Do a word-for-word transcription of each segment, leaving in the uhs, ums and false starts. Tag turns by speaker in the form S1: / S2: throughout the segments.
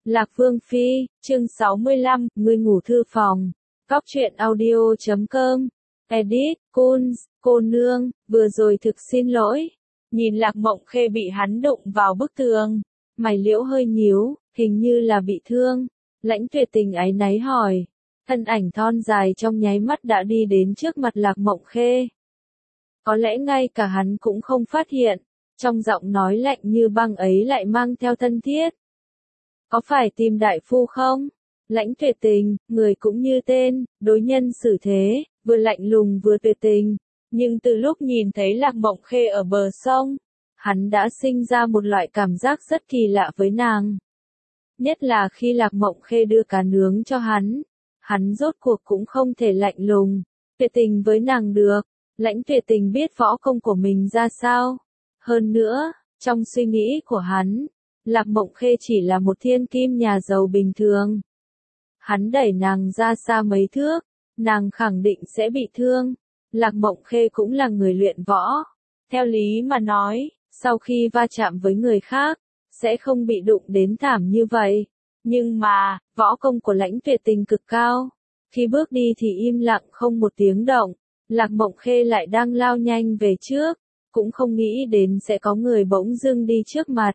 S1: Lạc Vương Phi, chương sáu mươi lăm, người ngủ thư phòng. Cóc truyện audio chấm com. Edit, Kunz, cô nương, vừa rồi thực xin lỗi. Nhìn Lạc Mộng Khê bị hắn đụng vào bức tường. Mày liễu hơi nhíu, hình như là bị thương. Lãnh Tuyệt Tình áy náy hỏi. Thân ảnh thon dài trong nháy mắt đã đi đến trước mặt Lạc Mộng Khê. Có lẽ ngay cả hắn cũng không phát hiện. Trong giọng nói lạnh như băng ấy lại mang theo thân thiết. Có phải tìm đại phu không? Lãnh Tuyệt Tình, người cũng như tên, đối nhân xử thế, vừa lạnh lùng vừa tuyệt tình. Nhưng từ lúc nhìn thấy Lạc Mộng Khê ở bờ sông, hắn đã sinh ra một loại cảm giác rất kỳ lạ với nàng. Nhất là khi Lạc Mộng Khê đưa cá nướng cho hắn, hắn rốt cuộc cũng không thể lạnh lùng, tuyệt tình với nàng được. Lãnh Tuyệt Tình biết võ công của mình ra sao. Hơn nữa, trong suy nghĩ của hắn, Lạc Mộng Khê chỉ là một thiên kim nhà giàu bình thường. Hắn đẩy nàng ra xa mấy thước, nàng khẳng định sẽ bị thương. Lạc Mộng Khê cũng là người luyện võ. Theo lý mà nói, sau khi va chạm với người khác, sẽ không bị đụng đến thảm như vậy. Nhưng mà, võ công của Lãnh Tuyệt Tình cực cao. Khi bước đi thì im lặng không một tiếng động. Lạc Mộng Khê lại đang lao nhanh về trước, cũng không nghĩ đến sẽ có người bỗng dưng đi trước mặt.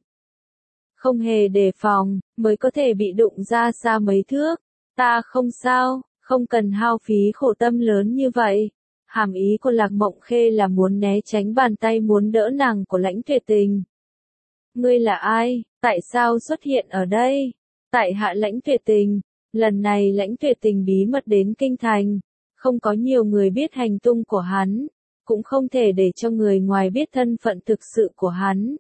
S1: Không hề đề phòng, mới có thể bị đụng ra xa mấy thước. Ta không sao, không cần hao phí khổ tâm lớn như vậy. Hàm ý của Lạc Mộng Khê là muốn né tránh bàn tay muốn đỡ nàng của Lãnh Tuyệt Tình. Ngươi là ai, tại sao xuất hiện ở đây? Tại hạ Lãnh Tuyệt Tình. Lần này Lãnh Tuyệt Tình bí mật đến kinh thành. Không có nhiều người biết hành tung của hắn. Cũng không thể để cho người ngoài biết thân phận thực sự của hắn.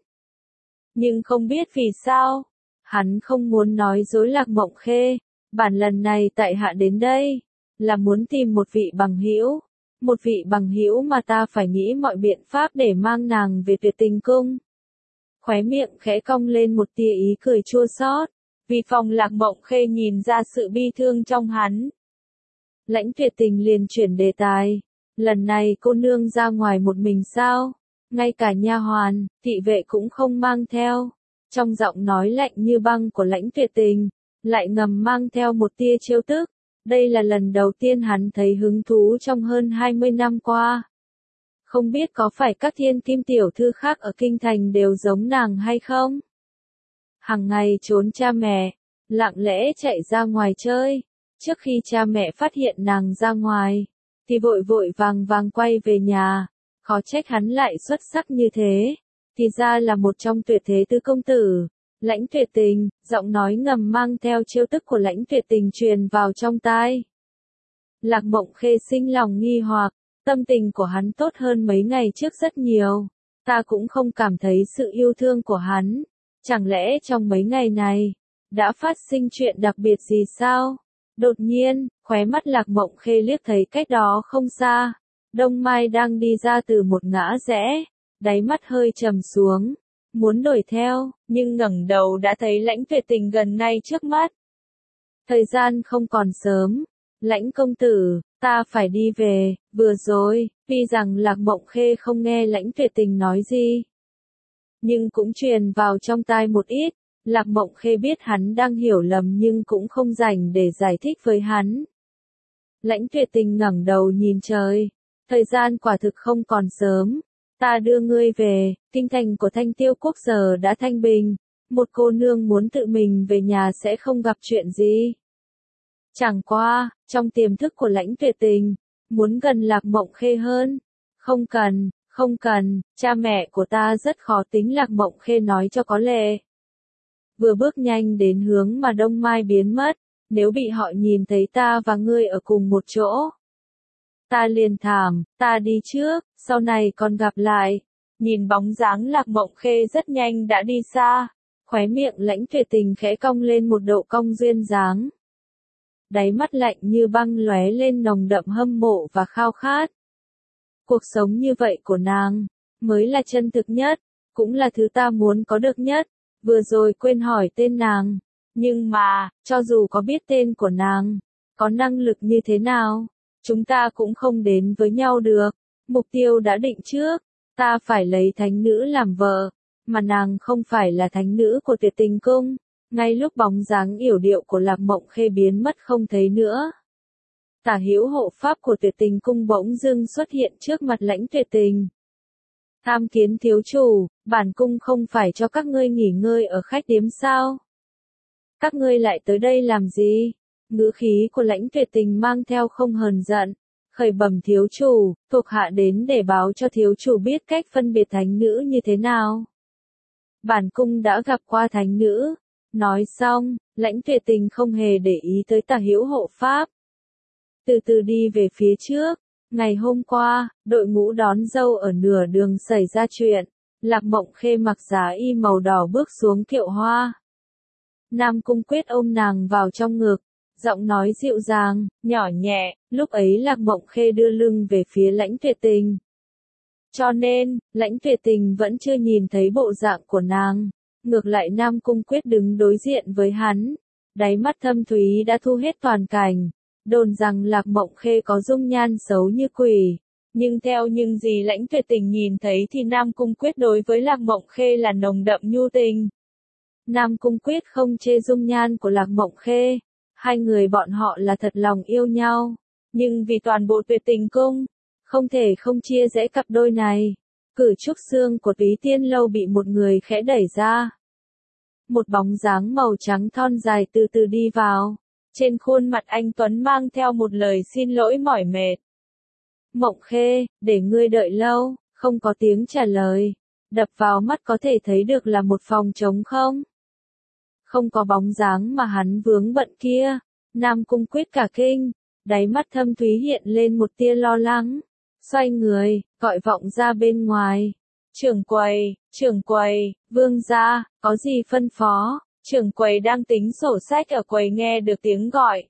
S1: Nhưng không biết vì sao, hắn không muốn nói dối Lạc Mộng Khê. Bản lần này tại hạ đến đây, là muốn tìm một vị bằng hữu, một vị bằng hữu mà ta phải nghĩ mọi biện pháp để mang nàng về Tuyệt Tình cung. Khóe miệng khẽ cong lên một tia ý cười chua xót, vì phòng Lạc Mộng Khê nhìn ra sự bi thương trong hắn. Lãnh Tuyệt Tình liền chuyển đề tài, lần này cô nương ra ngoài một mình sao? Ngay cả nha hoàn, thị vệ cũng không mang theo. Trong giọng nói lạnh như băng của Lãnh Tuyệt Tình, lại ngầm mang theo một tia trêu tức. Đây là lần đầu tiên hắn thấy hứng thú trong hơn hai mươi năm qua. Không biết có phải các thiên kim tiểu thư khác ở kinh thành đều giống nàng hay không? Hằng ngày trốn cha mẹ, lặng lẽ chạy ra ngoài chơi. Trước khi cha mẹ phát hiện nàng ra ngoài, thì vội vội vàng vàng quay về nhà. Khó trách hắn lại xuất sắc như thế, thì ra là một trong tuyệt thế tứ công tử. Lãnh Tuyệt Tình, giọng nói ngầm mang theo trêu tức của Lãnh Tuyệt Tình truyền vào trong tai. Lạc Mộng Khê sinh lòng nghi hoặc, tâm tình của hắn tốt hơn mấy ngày trước rất nhiều. Ta cũng không cảm thấy sự yêu thương của hắn. Chẳng lẽ trong mấy ngày này, đã phát sinh chuyện đặc biệt gì sao? Đột nhiên, khóe mắt Lạc Mộng Khê liếc thấy cách đó không xa. Đông Mai đang đi ra từ một ngã rẽ, đáy mắt hơi trầm xuống, muốn đuổi theo, nhưng ngẩng đầu đã thấy Lãnh Tuyệt Tình gần ngay trước mắt. Thời gian không còn sớm, Lãnh công tử, ta phải đi về, vừa rồi, tuy rằng Lạc Mộng Khê không nghe Lãnh Tuyệt Tình nói gì, nhưng cũng truyền vào trong tai một ít. Lạc Mộng Khê biết hắn đang hiểu lầm nhưng cũng không rảnh để giải thích với hắn. Lãnh Tuyệt Tình ngẩng đầu nhìn trời. Thời gian quả thực không còn sớm, ta đưa ngươi về, kinh thành của Thanh Tiêu quốc giờ đã thanh bình, một cô nương muốn tự mình về nhà sẽ không gặp chuyện gì. Chẳng qua, trong tiềm thức của Lãnh Tuyệt Tình, muốn gần Lạc Mộng Khê hơn. Không cần, không cần, cha mẹ của ta rất khó tính, Lạc Mộng Khê nói cho có lệ. Vừa bước nhanh đến hướng mà Đông Mai biến mất, nếu bị họ nhìn thấy ta và ngươi ở cùng một chỗ. Ta liền thảm, ta đi trước, sau này còn gặp lại. Nhìn bóng dáng Lạc Mộng Khê rất nhanh đã đi xa, khóe miệng Lãnh Tuyệt Tình khẽ cong lên một độ cong duyên dáng. Đáy mắt lạnh như băng lóe lên nồng đậm hâm mộ và khao khát. Cuộc sống như vậy của nàng, mới là chân thực nhất, cũng là thứ ta muốn có được nhất. Vừa rồi quên hỏi tên nàng, nhưng mà, cho dù có biết tên của nàng, có năng lực như thế nào, chúng ta cũng không đến với nhau được. Mục tiêu đã định trước, ta phải lấy thánh nữ làm vợ, mà nàng không phải là thánh nữ của Tuyệt Tình cung. Ngay lúc bóng dáng yểu điệu của Lạc Mộng Khê biến mất không thấy nữa, Tả Hữu hộ pháp của Tuyệt Tình cung bỗng dưng xuất hiện trước mặt Lãnh Tuyệt Tình. Tham kiến thiếu chủ, bản cung không phải cho các ngươi nghỉ ngơi ở khách điếm sao? Các ngươi lại tới đây làm gì? Ngữ khí của Lãnh Tuyệt Tình mang theo không hờn giận. Khởi bẩm thiếu chủ, thuộc hạ đến để báo cho thiếu chủ biết cách phân biệt thánh nữ như thế nào. Bản cung đã gặp qua thánh nữ. Nói xong, Lãnh Tuyệt Tình không hề để ý tới Tả Hữu hộ pháp. Từ từ đi về phía trước. Ngày hôm qua, đội ngũ đón dâu ở nửa đường xảy ra chuyện. Lạc Mộng Khê mặc giá y màu đỏ bước xuống kiệu hoa. Nam Cung Quyết ôm nàng vào trong ngực, giọng nói dịu dàng, nhỏ nhẹ, lúc ấy Lạc Mộng Khê đưa lưng về phía Lãnh Tuyệt Tình. Cho nên, Lãnh Tuyệt Tình vẫn chưa nhìn thấy bộ dạng của nàng. Ngược lại Nam Cung Quyết đứng đối diện với hắn. Đáy mắt thâm thúy đã thu hết toàn cảnh. Đồn rằng Lạc Mộng Khê có dung nhan xấu như quỷ. Nhưng theo những gì Lãnh Tuyệt Tình nhìn thấy thì Nam Cung Quyết đối với Lạc Mộng Khê là nồng đậm nhu tình. Nam Cung Quyết không chê dung nhan của Lạc Mộng Khê. Hai người bọn họ là thật lòng yêu nhau. Nhưng vì toàn bộ Tuyệt Tình cung, không thể không chia rẽ cặp đôi này. Cử trúc xương của Túy Tiên Lâu bị một người khẽ đẩy ra. Một bóng dáng màu trắng thon dài từ từ đi vào. Trên khuôn mặt anh Tuấn mang theo một lời xin lỗi mỏi mệt. Mộng Khê, để ngươi đợi lâu, không có tiếng trả lời. Đập vào mắt có thể thấy được là một phòng trống không. Không có bóng dáng mà hắn vướng bận kia. Nam Cung Quyết cả kinh, đáy mắt thâm thúy hiện lên một tia lo lắng. Xoay người, gọi vọng ra bên ngoài. Trưởng quầy, trưởng quầy, vương gia, có gì phân phó? Trưởng quầy đang tính sổ sách ở quầy nghe được tiếng gọi.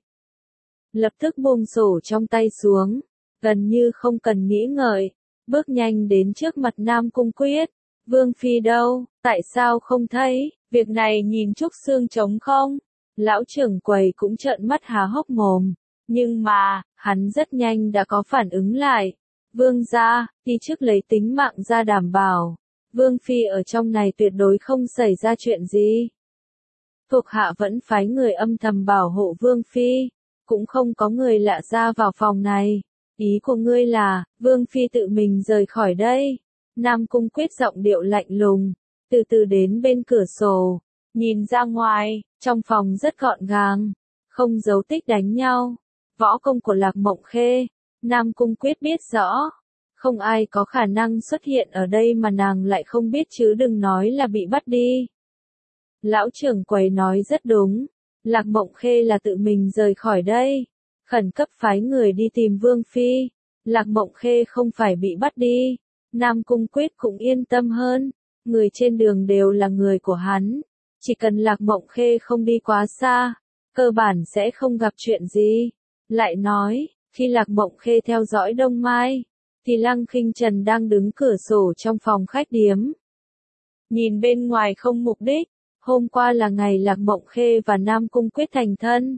S1: Lập tức buông sổ trong tay xuống, gần như không cần nghĩ ngợi, bước nhanh đến trước mặt Nam Cung Quyết. Vương phi đâu, tại sao không thấy, việc này nhìn trúc xương trống không? Lão trưởng quầy cũng trợn mắt há hốc mồm, nhưng mà, hắn rất nhanh đã có phản ứng lại. Vương gia, đi trước lấy tính mạng ra đảm bảo. Vương phi ở trong này tuyệt đối không xảy ra chuyện gì. Thuộc hạ vẫn phái người âm thầm bảo hộ Vương phi, cũng không có người lạ ra vào phòng này. Ý của ngươi là, Vương phi tự mình rời khỏi đây. Nam Cung Quyết giọng điệu lạnh lùng, từ từ đến bên cửa sổ, nhìn ra ngoài, trong phòng rất gọn gàng, không dấu tích đánh nhau. Võ công của Lạc Mộng Khê, Nam Cung Quyết biết rõ, không ai có khả năng xuất hiện ở đây mà nàng lại không biết chứ đừng nói là bị bắt đi. Lão trưởng quầy nói rất đúng, Lạc Mộng Khê là tự mình rời khỏi đây, khẩn cấp phái người đi tìm Vương phi. Lạc Mộng Khê không phải bị bắt đi. Nam Cung Quyết cũng yên tâm hơn, người trên đường đều là người của hắn, chỉ cần Lạc Mộng Khê không đi quá xa, cơ bản sẽ không gặp chuyện gì. Lại nói, khi Lạc Mộng Khê theo dõi Đông Mai, thì Lăng Khinh Trần đang đứng cửa sổ trong phòng khách điếm. Nhìn bên ngoài không mục đích, hôm qua là ngày Lạc Mộng Khê và Nam Cung Quyết thành thân.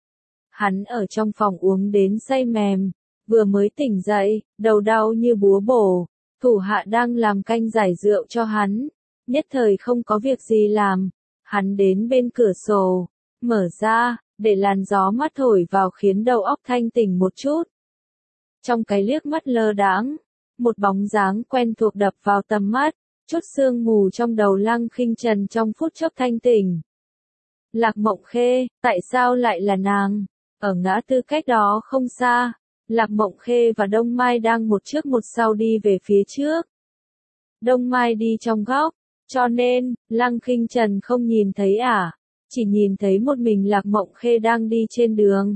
S1: Hắn ở trong phòng uống đến say mềm, vừa mới tỉnh dậy, đầu đau như búa bổ, thủ hạ đang làm canh giải rượu cho hắn, nhất thời không có việc gì làm, hắn đến bên cửa sổ, mở ra, để làn gió mát thổi vào khiến đầu óc thanh tỉnh một chút. Trong cái liếc mắt lơ đãng, một bóng dáng quen thuộc đập vào tầm mắt, chút sương mù trong đầu Lăng Khinh Trần trong phút chốc thanh tỉnh. Lạc Mộng Khê, tại sao lại là nàng? Ở ngã tư cách đó không xa, Lạc Mộng Khê và Đông Mai đang một trước một sau đi về phía trước. Đông Mai đi trong góc, cho nên, Lăng Khinh Trần không nhìn thấy à, chỉ nhìn thấy một mình Lạc Mộng Khê đang đi trên đường.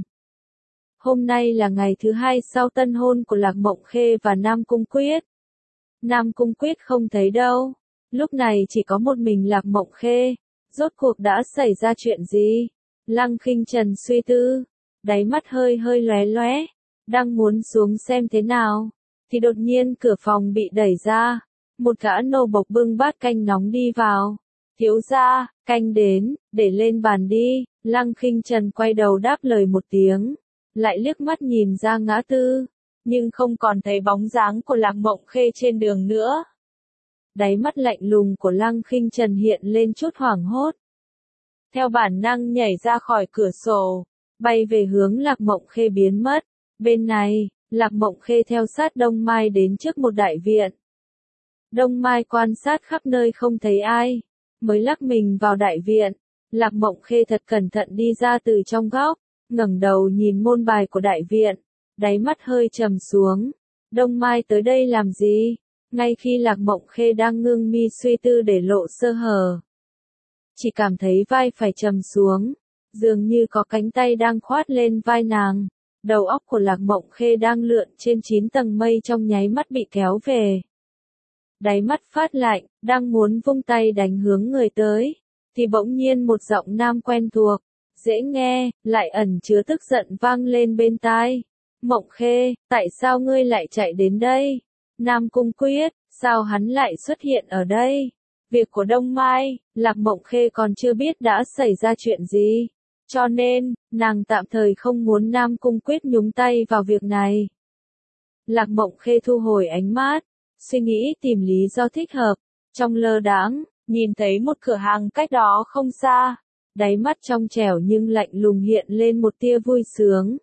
S1: Hôm nay là ngày thứ hai sau tân hôn của Lạc Mộng Khê và Nam Cung Quyết. Nam Cung Quyết không thấy đâu, lúc này chỉ có một mình Lạc Mộng Khê, rốt cuộc đã xảy ra chuyện gì? Lăng Khinh Trần suy tư, đáy mắt hơi hơi lóe lóe, đang muốn xuống xem thế nào, thì đột nhiên cửa phòng bị đẩy ra, một gã nô bộc bưng bát canh nóng đi vào. Thiếu gia, canh đến, để lên bàn đi. Lăng Khinh Trần quay đầu đáp lời một tiếng, lại liếc mắt nhìn ra ngã tư, nhưng không còn thấy bóng dáng của Lạc Mộng Khê trên đường nữa. Đáy mắt lạnh lùng của Lăng Khinh Trần hiện lên chút hoảng hốt. theo bản năng nhảy ra khỏi cửa sổ, bay về hướng Lạc Mộng Khê biến mất. Bên này, Lạc Mộng Khê theo sát Đông Mai đến trước một đại viện. Đông Mai quan sát khắp nơi không thấy ai, mới lắc mình vào đại viện. Lạc Mộng Khê thật cẩn thận đi ra từ trong góc, ngẩng đầu nhìn môn bài của đại viện, đáy mắt hơi trầm xuống. Đông Mai tới đây làm gì? Ngay khi Lạc Mộng Khê đang ngưng mi suy tư để lộ sơ hở, chỉ cảm thấy vai phải trầm xuống, dường như có cánh tay đang khoát lên vai nàng. Đầu óc của Lạc Mộng Khê đang lượn trên chín tầng mây trong nháy mắt bị kéo về. Đáy mắt phát lạnh, đang muốn vung tay đánh hướng người tới, thì bỗng nhiên một giọng nam quen thuộc, dễ nghe, lại ẩn chứa tức giận vang lên bên tai. Mộng Khê, tại sao ngươi lại chạy đến đây? Nam Cung Quyết, sao hắn lại xuất hiện ở đây? Việc của Đông Mai, Lạc Mộng Khê còn chưa biết đã xảy ra chuyện gì. Cho nên, nàng tạm thời không muốn Nam Cung Quyết nhúng tay vào việc này. Lạc Mộng Khê thu hồi ánh mắt, suy nghĩ tìm lý do thích hợp. Trong lơ đãng, nhìn thấy một cửa hàng cách đó không xa. Đáy mắt trong trẻo nhưng lạnh lùng hiện lên một tia vui sướng.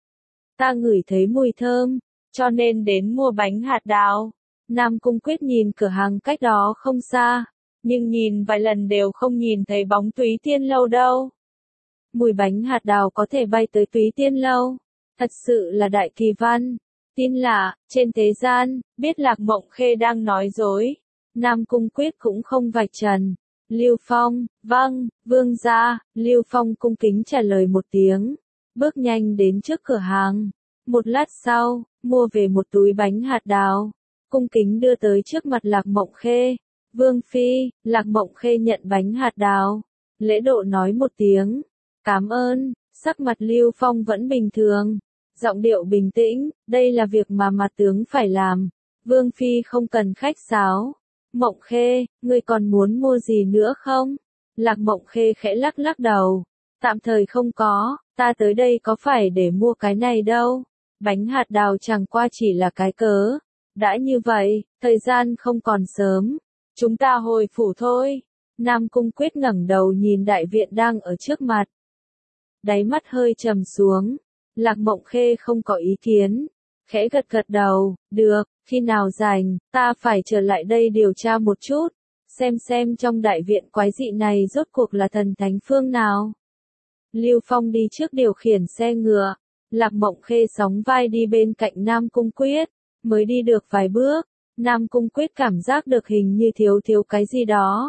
S1: Ta ngửi thấy mùi thơm, cho nên đến mua bánh hạt đào. Nam Cung Quyết nhìn cửa hàng cách đó không xa, nhưng nhìn vài lần đều không nhìn thấy bóng Túy Tiên Lâu đâu. Mùi bánh hạt đào có thể bay tới Túy Tiên Lâu, thật sự là đại kỳ văn. Tin là, trên thế gian, biết Lạc Mộng Khê đang nói dối. Nam Cung Quyết cũng không vạch trần. Lưu Phong, vâng, vương gia. Lưu Phong cung kính trả lời một tiếng, bước nhanh đến trước cửa hàng. Một lát sau, mua về một túi bánh hạt đào, cung kính đưa tới trước mặt Lạc Mộng Khê. Vương phi. Lạc Mộng Khê nhận bánh hạt đào, lễ độ nói một tiếng, cảm ơn. Sắc mặt Lưu Phong vẫn bình thường, giọng điệu bình tĩnh, đây là việc mà mặt tướng phải làm. Vương phi không cần khách sáo. Mộng Khê, ngươi còn muốn mua gì nữa không? Lạc Mộng Khê khẽ lắc lắc đầu, tạm thời không có, ta tới đây có phải để mua cái này đâu. Bánh hạt đào chẳng qua chỉ là cái cớ. Đã như vậy, thời gian không còn sớm, chúng ta hồi phủ thôi. Nam Cung Quyết ngẩng đầu nhìn đại viện đang ở trước mặt, đáy mắt hơi trầm xuống. Lạc Mộng Khê không có ý kiến, khẽ gật gật đầu, được, khi nào rảnh, ta phải trở lại đây điều tra một chút, xem xem trong đại viện quái dị này rốt cuộc là thần thánh phương nào. Lưu Phong đi trước điều khiển xe ngựa, Lạc Mộng Khê sóng vai đi bên cạnh Nam Cung Quyết, mới đi được vài bước, Nam Cung Quyết cảm giác được hình như thiếu thiếu cái gì đó.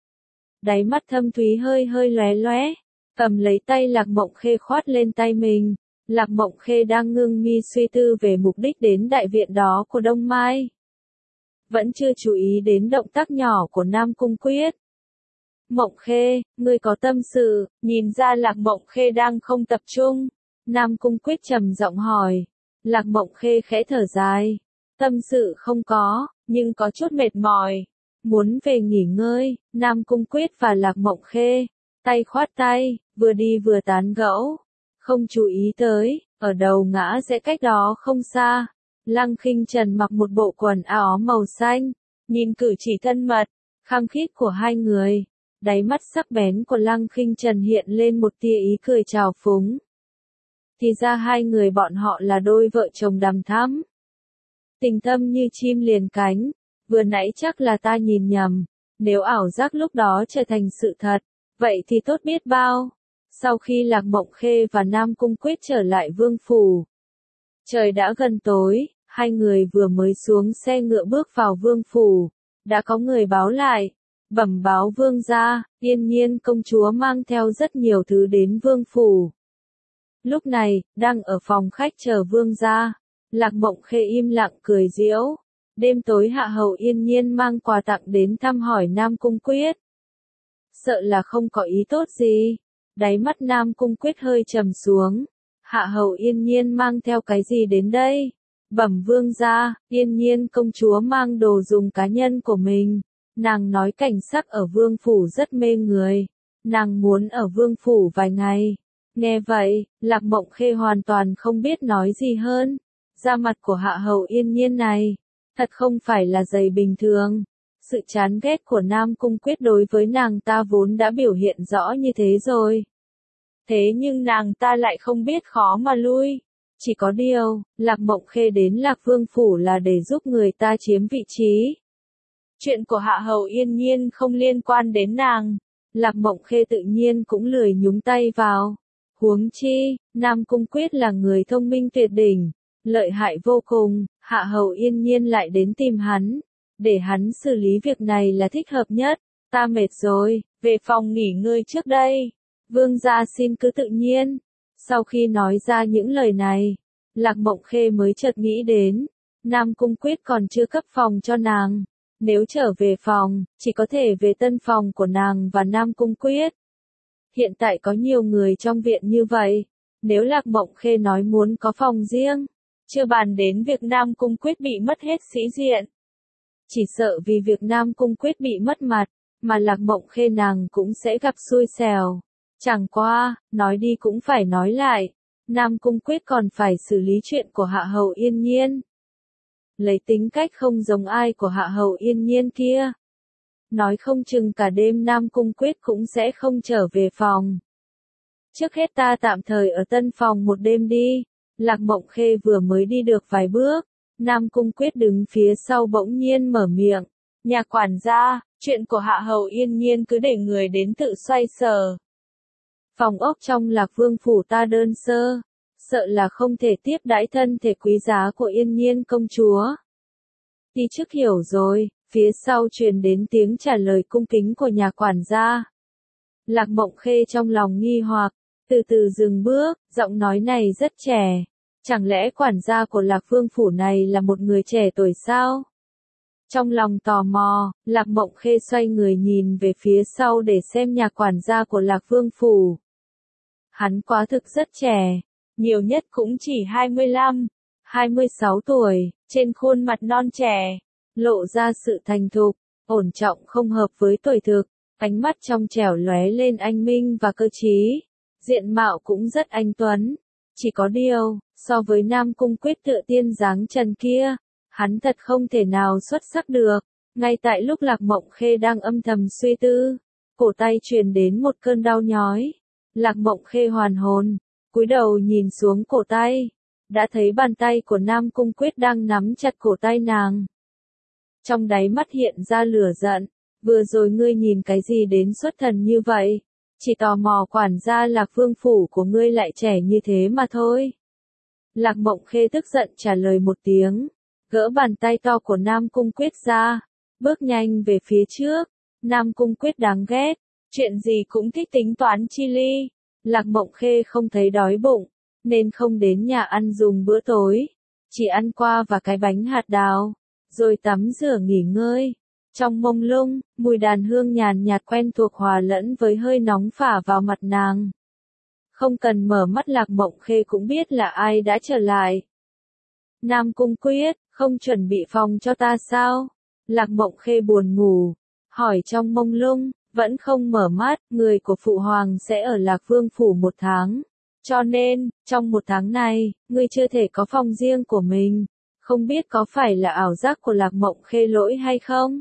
S1: Đáy mắt thâm thúy hơi hơi lóe lóe, cầm lấy tay Lạc Mộng Khê khoát lên tay mình. Lạc Mộng Khê đang ngưng mi suy tư về mục đích đến đại viện đó của Đông Mai, vẫn chưa chú ý đến động tác nhỏ của Nam Cung Quyết. Mộng Khê, ngươi có tâm sự? Nhìn ra Lạc Mộng Khê đang không tập trung, Nam Cung Quyết trầm giọng hỏi. Lạc Mộng Khê khẽ thở dài, tâm sự không có, nhưng có chút mệt mỏi, muốn về nghỉ ngơi. Nam Cung Quyết và Lạc Mộng Khê, tay khoát tay, vừa đi vừa tán gẫu, không chú ý tới, ở đầu ngã rẽ cách đó không xa, Lăng Khinh Trần mặc một bộ quần áo màu xanh, nhìn cử chỉ thân mật, khăng khít của hai người, đáy mắt sắc bén của Lăng Khinh Trần hiện lên một tia ý cười trào phúng. Thì ra hai người bọn họ là đôi vợ chồng đằm thắm, tình thâm như chim liền cánh. Vừa nãy chắc là ta nhìn nhầm, nếu ảo giác lúc đó trở thành sự thật, vậy thì tốt biết bao. Sau khi Lạc Mộng Khê và Nam Cung Quyết trở lại vương phủ, trời đã gần tối, hai người vừa mới xuống xe ngựa bước vào vương phủ, đã có người báo lại, bẩm báo vương gia, Yên Nhiên công chúa mang theo rất nhiều thứ đến vương phủ. Lúc này, đang ở phòng khách chờ vương gia, Lạc Mộng Khê im lặng cười giễu. Đêm tối hạ hầu Yên Nhiên mang quà tặng đến thăm hỏi Nam Cung Quyết. Sợ là không có ý tốt gì. Đáy mắt Nam Cung Quyết hơi trầm xuống. Hạ hầu Yên Nhiên mang theo cái gì đến đây? Bẩm vương gia, Yên Nhiên công chúa mang đồ dùng cá nhân của mình. Nàng nói cảnh sắc ở vương phủ rất mê người. Nàng muốn ở vương phủ vài ngày. Nghe vậy, Lạc Mộng Khê hoàn toàn không biết nói gì hơn. Da mặt của hạ hầu Yên Nhiên này, thật không phải là dày bình thường. Sự chán ghét của Nam Cung Quyết đối với nàng ta vốn đã biểu hiện rõ như thế rồi. Thế nhưng nàng ta lại không biết khó mà lui. Chỉ có điều, Lạc Mộng Khê đến Lạc Vương Phủ là để giúp người ta chiếm vị trí. Chuyện của Hạ Hầu Yên Nhiên không liên quan đến nàng. Lạc Mộng Khê tự nhiên cũng lười nhúng tay vào. Huống chi, Nam Cung Quyết là người thông minh tuyệt đỉnh, lợi hại vô cùng, Hạ Hầu Yên Nhiên lại đến tìm hắn. Để hắn xử lý việc này là thích hợp nhất. Ta mệt rồi, về phòng nghỉ ngơi trước đây. Vương gia xin cứ tự nhiên. Sau khi nói ra những lời này, Lạc Mộng Khê mới chợt nghĩ đến, Nam Cung Quyết còn chưa cấp phòng cho nàng. Nếu trở về phòng, chỉ có thể về tân phòng của nàng và Nam Cung Quyết. Hiện tại có nhiều người trong viện như vậy. Nếu Lạc Mộng Khê nói muốn có phòng riêng, chưa bàn đến việc Nam Cung Quyết bị mất hết sĩ diện. Chỉ sợ vì việc Nam Cung Quyết bị mất mặt, mà Lạc Mộng Khê nàng cũng sẽ gặp xui xẻo. Chẳng qua, nói đi cũng phải nói lại, Nam Cung Quyết còn phải xử lý chuyện của Hạ Hầu Yên Nhiên. Lấy tính cách không giống ai của Hạ Hầu Yên Nhiên kia. Nói không chừng cả đêm Nam Cung Quyết cũng sẽ không trở về phòng. Trước hết ta tạm thời ở tân phòng một đêm đi. Lạc Mộng Khê vừa mới đi được vài bước, Nam Cung Quyết đứng phía sau bỗng nhiên mở miệng. Nhà quản gia, chuyện của Hạ Hầu Yên Nhiên cứ để người đến tự xoay sở. Phòng ốc trong Lạc Vương Phủ ta đơn sơ, sợ là không thể tiếp đãi thân thể quý giá của Yên Nhiên công chúa. Đi trước hiểu rồi, phía sau truyền đến tiếng trả lời cung kính của nhà quản gia. Lạc Mộng Khê trong lòng nghi hoặc, từ từ dừng bước, giọng nói này rất trẻ. Chẳng lẽ quản gia của Lạc Vương Phủ này là một người trẻ tuổi sao? Trong lòng tò mò, Lạc Mộng Khê xoay người nhìn về phía sau để xem nhà quản gia của Lạc Vương Phủ. Hắn quá thực rất trẻ, nhiều nhất cũng chỉ hai mươi lăm, hai mươi sáu tuổi, trên khuôn mặt non trẻ, lộ ra sự thành thục, ổn trọng không hợp với tuổi thực, ánh mắt trong trẻo lóe lên anh minh và cơ trí, diện mạo cũng rất anh tuấn. Chỉ có điều, so với Nam Cung Quyết tựa tiên dáng trần kia, hắn thật không thể nào xuất sắc được. Ngay tại lúc Lạc Mộng Khê đang âm thầm suy tư, cổ tay truyền đến một cơn đau nhói. Lạc Mộng Khê hoàn hồn, cúi đầu nhìn xuống cổ tay, đã thấy bàn tay của Nam Cung Quyết đang nắm chặt cổ tay nàng. Trong đáy mắt hiện ra lửa giận, vừa rồi ngươi nhìn cái gì đến xuất thần như vậy? Chỉ tò mò quản gia Lạc Vương Phủ của ngươi lại trẻ như thế mà thôi. Lạc Mộng Khê tức giận trả lời một tiếng, gỡ bàn tay to của Nam Cung Quyết ra, bước nhanh về phía trước. Nam Cung Quyết đáng ghét, chuyện gì cũng thích tính toán chi ly. Lạc Mộng Khê không thấy đói bụng, nên không đến nhà ăn dùng bữa tối, chỉ ăn qua và cái bánh hạt đào, rồi tắm rửa nghỉ ngơi. Trong mông lung, mùi đàn hương nhàn nhạt quen thuộc hòa lẫn với hơi nóng phả vào mặt nàng. Không cần mở mắt Lạc Mộng Khê cũng biết là ai đã trở lại. Nam Cung Quyết, không chuẩn bị phòng cho ta sao? Lạc Mộng Khê buồn ngủ, hỏi trong mông lung, vẫn không mở mắt. Người của Phụ Hoàng sẽ ở Lạc Vương Phủ một tháng. Cho nên, trong một tháng này, ngươi chưa thể có phòng riêng của mình. Không biết có phải là ảo giác của Lạc Mộng Khê lỗi hay không?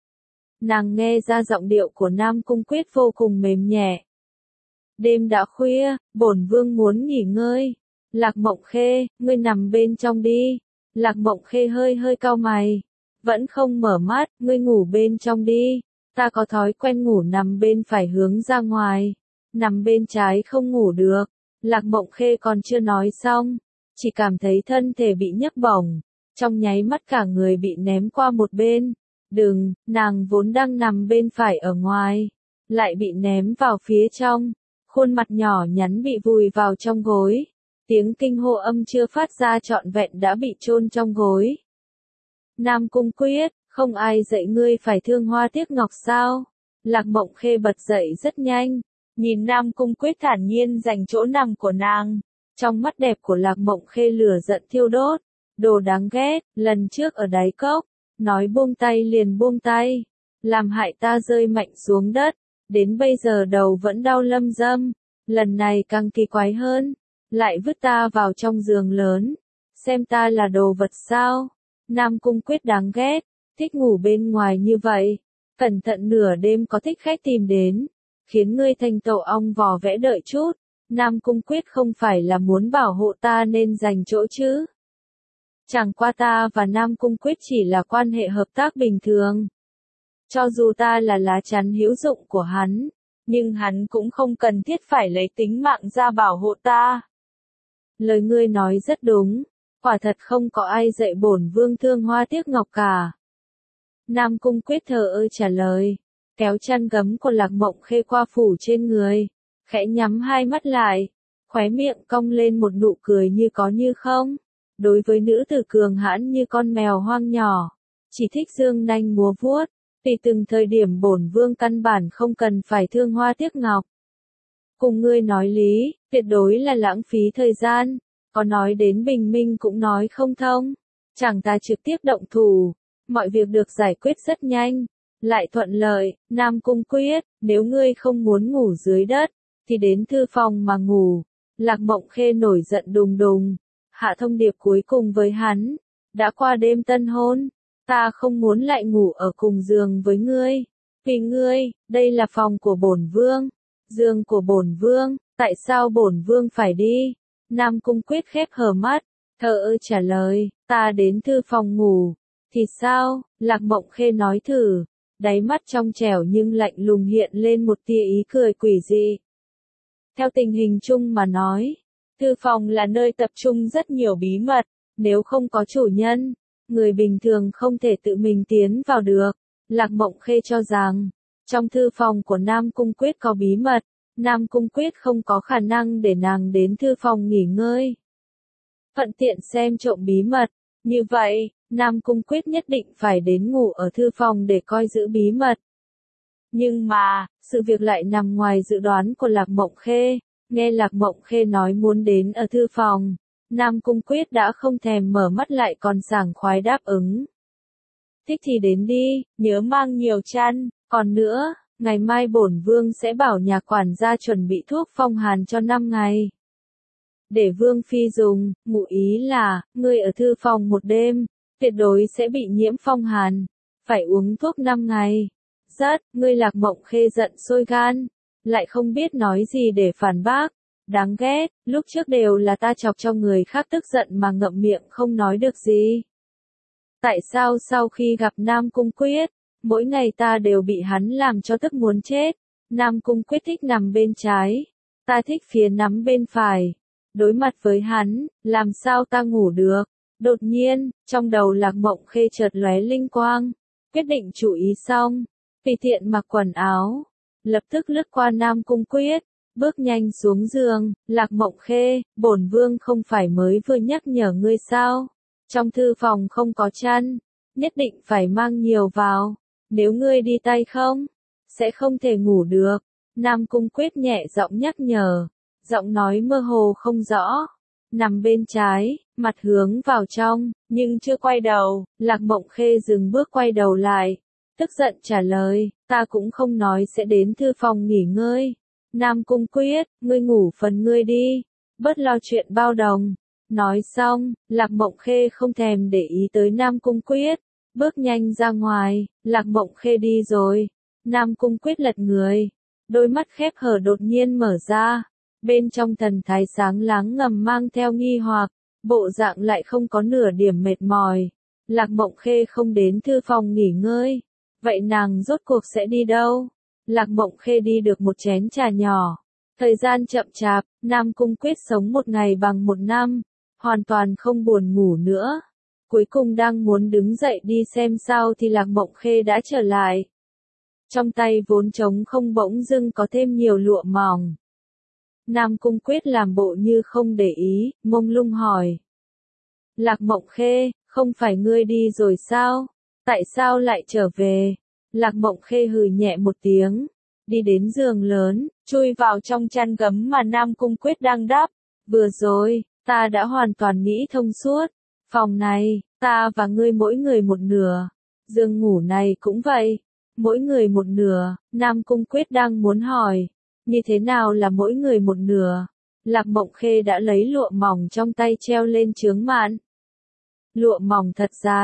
S1: Nàng nghe ra giọng điệu của Nam Cung Quyết vô cùng mềm nhẹ. Đêm đã khuya, bổn vương muốn nghỉ ngơi. Lạc Mộng Khê, ngươi nằm bên trong đi. Lạc Mộng Khê hơi hơi cau mày. Vẫn không mở mắt, ngươi ngủ bên trong đi. Ta có thói quen ngủ nằm bên phải hướng ra ngoài. Nằm bên trái không ngủ được. Lạc Mộng Khê còn chưa nói xong. Chỉ cảm thấy thân thể bị nhấc bổng. Trong nháy mắt cả người bị ném qua một bên. Đừng, nàng vốn đang nằm bên phải ở ngoài. Lại bị ném vào phía trong. Khuôn mặt nhỏ nhắn bị vùi vào trong gối. Tiếng kinh hô âm chưa phát ra trọn vẹn đã bị chôn trong gối. Nam Cung Quyết, không ai dạy ngươi phải thương hoa tiếc ngọc sao? Lạc Mộng Khê bật dậy rất nhanh, nhìn Nam Cung Quyết thản nhiên giành chỗ nằm của nàng. Trong mắt đẹp của Lạc Mộng Khê lửa giận thiêu đốt. Đồ đáng ghét, lần trước ở đáy cốc, nói buông tay liền buông tay, làm hại ta rơi mạnh xuống đất, đến bây giờ đầu vẫn đau lâm dâm. Lần này càng kỳ quái hơn, lại vứt ta vào trong giường lớn, xem ta là đồ vật sao? Nam Cung Quyết đáng ghét, thích ngủ bên ngoài như vậy, cẩn thận nửa đêm có thích khách tìm đến, khiến ngươi thành tổ ong vò vẽ đợi chút, Nam Cung Quyết không phải là muốn bảo hộ ta nên dành chỗ chứ. Chẳng qua ta và Nam Cung Quyết chỉ là quan hệ hợp tác bình thường. Cho dù ta là lá chắn hữu dụng của hắn, nhưng hắn cũng không cần thiết phải lấy tính mạng ra bảo hộ ta. Lời ngươi nói rất đúng, quả thật không có ai dạy bổn vương thương hoa tiếc ngọc cả. Nam Cung Quyết thờ ơ trả lời, kéo chăn gấm của Lạc Mộng Khê qua phủ trên người, khẽ nhắm hai mắt lại, khóe miệng cong lên một nụ cười như có như không. Đối với nữ tử cường hãn như con mèo hoang nhỏ, chỉ thích dương nanh múa vuốt, vì từng thời điểm bổn vương căn bản không cần phải thương hoa tiếc ngọc. Cùng ngươi nói lý, tuyệt đối là lãng phí thời gian, có nói đến bình minh cũng nói không thông. Chẳng ta trực tiếp động thủ, mọi việc được giải quyết rất nhanh, lại thuận lợi. Nam Cung Quyết, nếu ngươi không muốn ngủ dưới đất, thì đến thư phòng mà ngủ. Lạc Mộng Khê nổi giận đùng đùng, hạ thông điệp cuối cùng với hắn, đã qua đêm tân hôn, ta không muốn lại ngủ ở cùng giường với ngươi, vì ngươi, đây là phòng của bổn vương, giường của bổn vương, tại sao bổn vương phải đi? Nam Cung Quyết khép hờ mắt, thờ ơ trả lời, ta đến thư phòng ngủ, thì sao? Lạc Mộng Khê nói thử, đáy mắt trong trẻo nhưng lạnh lùng hiện lên một tia ý cười quỷ dị. Theo tình hình chung mà nói, thư phòng là nơi tập trung rất nhiều bí mật, nếu không có chủ nhân, người bình thường không thể tự mình tiến vào được. Lạc Mộng Khê cho rằng, trong thư phòng của Nam Cung Quyết có bí mật, Nam Cung Quyết không có khả năng để nàng đến thư phòng nghỉ ngơi. Thuận tiện xem trộm bí mật, như vậy, Nam Cung Quyết nhất định phải đến ngủ ở thư phòng để coi giữ bí mật. Nhưng mà, sự việc lại nằm ngoài dự đoán của Lạc Mộng Khê. Nghe Lạc Mộng Khê nói muốn đến ở thư phòng, Nam Cung Quyết đã không thèm mở mắt lại còn sảng khoái đáp ứng. Thích thì đến đi, nhớ mang nhiều chăn, còn nữa, ngày mai bổn vương sẽ bảo nhà quản gia chuẩn bị thuốc phong hàn cho năm ngày. Để vương phi dùng, ngụ ý là, ngươi ở thư phòng một đêm, tuyệt đối sẽ bị nhiễm phong hàn, phải uống thuốc năm ngày. Rất, ngươi Lạc Mộng Khê giận sôi gan, lại không biết nói gì để phản bác. Đáng ghét, lúc trước đều là ta chọc cho người khác tức giận mà ngậm miệng không nói được gì. Tại sao sau khi gặp Nam Cung Quyết, mỗi ngày ta đều bị hắn làm cho tức muốn chết? Nam Cung Quyết thích nằm bên trái, ta thích phía nắm bên phải. Đối mặt với hắn, làm sao ta ngủ được? Đột nhiên, trong đầu Lạc Mộng Khê chợt lóe linh quang, quyết định chú ý xong, tùy tiện mặc quần áo, lập tức lướt qua Nam Cung Quyết, bước nhanh xuống giường. Lạc Mộng Khê, bổn vương không phải mới vừa nhắc nhở ngươi sao? Trong thư phòng không có chăn, nhất định phải mang nhiều vào, nếu ngươi đi tay không, sẽ không thể ngủ được. Nam Cung Quyết nhẹ giọng nhắc nhở, giọng nói mơ hồ không rõ. Nằm bên trái, mặt hướng vào trong, nhưng chưa quay đầu. Lạc Mộng Khê dừng bước quay đầu lại, tức giận trả lời, ta cũng không nói sẽ đến thư phòng nghỉ ngơi. Nam Cung Quyết, ngươi ngủ phần ngươi đi, bớt lo chuyện bao đồng. Nói xong, Lạc Mộng Khê không thèm để ý tới Nam Cung Quyết, bước nhanh ra ngoài. Lạc Mộng Khê đi rồi, Nam Cung Quyết lật người, đôi mắt khép hờ đột nhiên mở ra, bên trong thần thái sáng láng ngầm mang theo nghi hoặc, bộ dạng lại không có nửa điểm mệt mỏi. Lạc Mộng Khê không đến thư phòng nghỉ ngơi, vậy nàng rốt cuộc sẽ đi đâu? Lạc Mộng Khê đi được một chén trà nhỏ, thời gian chậm chạp. Nam Cung Quyết sống một ngày bằng một năm, hoàn toàn không buồn ngủ nữa. Cuối cùng đang muốn đứng dậy đi xem sao thì Lạc Mộng Khê đã trở lại. Trong tay vốn trống không bỗng dưng có thêm nhiều lụa mỏng. Nam Cung Quyết làm bộ như không để ý, mông lung hỏi. Lạc Mộng Khê, không phải ngươi đi rồi sao? Tại sao lại trở về? Lạc Mộng Khê hừ nhẹ một tiếng, đi đến giường lớn, chui vào trong chăn gấm mà Nam Cung Quyết đang đắp. Vừa rồi, ta đã hoàn toàn nghĩ thông suốt. Phòng này, ta và ngươi mỗi người một nửa. Giường ngủ này cũng vậy, mỗi người một nửa. Nam Cung Quyết đang muốn hỏi, như thế nào là mỗi người một nửa? Lạc Mộng Khê đã lấy lụa mỏng trong tay treo lên chướng mạn. Lụa mỏng thật dài,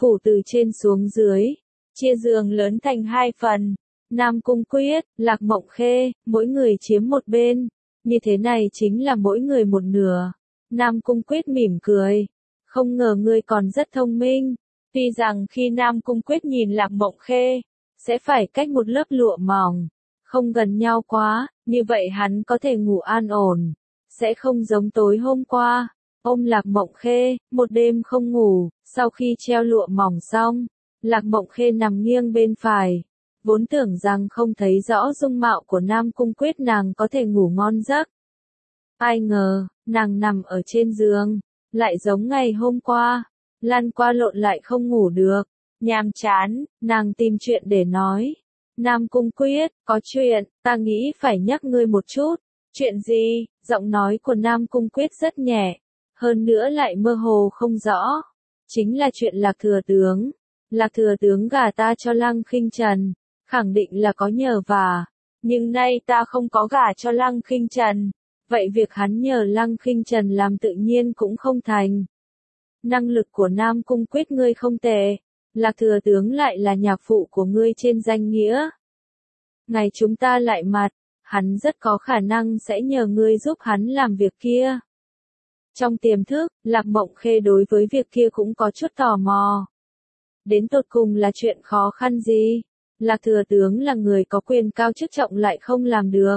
S1: phủ từ trên xuống dưới, chia giường lớn thành hai phần. Nam Cung Quyết, Lạc Mộng Khê, mỗi người chiếm một bên. Như thế này chính là mỗi người một nửa. Nam Cung Quyết mỉm cười. Không ngờ ngươi còn rất thông minh. Tuy rằng khi Nam Cung Quyết nhìn Lạc Mộng Khê, sẽ phải cách một lớp lụa mỏng, không gần nhau quá, như vậy hắn có thể ngủ an ổn. Sẽ không giống tối hôm qua, ôm Lạc Mộng Khê, một đêm không ngủ, sau khi treo lụa mỏng xong, Lạc Mộng Khê nằm nghiêng bên phải. Vốn tưởng rằng không thấy rõ dung mạo của Nam Cung Quyết nàng có thể ngủ ngon giấc. Ai ngờ, nàng nằm ở trên giường, lại giống ngày hôm qua, lăn qua lộn lại không ngủ được, nhàm chán, nàng tìm chuyện để nói. Nam Cung Quyết, có chuyện, ta nghĩ phải nhắc ngươi một chút. Chuyện gì? Giọng nói của Nam Cung Quyết rất nhẹ, hơn nữa lại mơ hồ không rõ. Chính là chuyện Lạc Thừa Tướng. Lạc Thừa Tướng gả ta cho Lăng Khinh Trần, khẳng định là có nhờ vả. Nhưng nay ta không có gả cho Lăng Khinh Trần, vậy việc hắn nhờ Lăng Khinh Trần làm tự nhiên cũng không thành. Năng lực của Nam Cung Quyết ngươi không tệ, Lạc Thừa Tướng lại là nhạc phụ của ngươi trên danh nghĩa. Ngày chúng ta lại mặt, hắn rất có khả năng sẽ nhờ ngươi giúp hắn làm việc kia. Trong tiềm thức, Lạc Mộng Khê đối với việc kia cũng có chút tò mò. Đến tột cùng là chuyện khó khăn gì? Lạc Thừa Tướng là người có quyền cao chức trọng lại không làm được.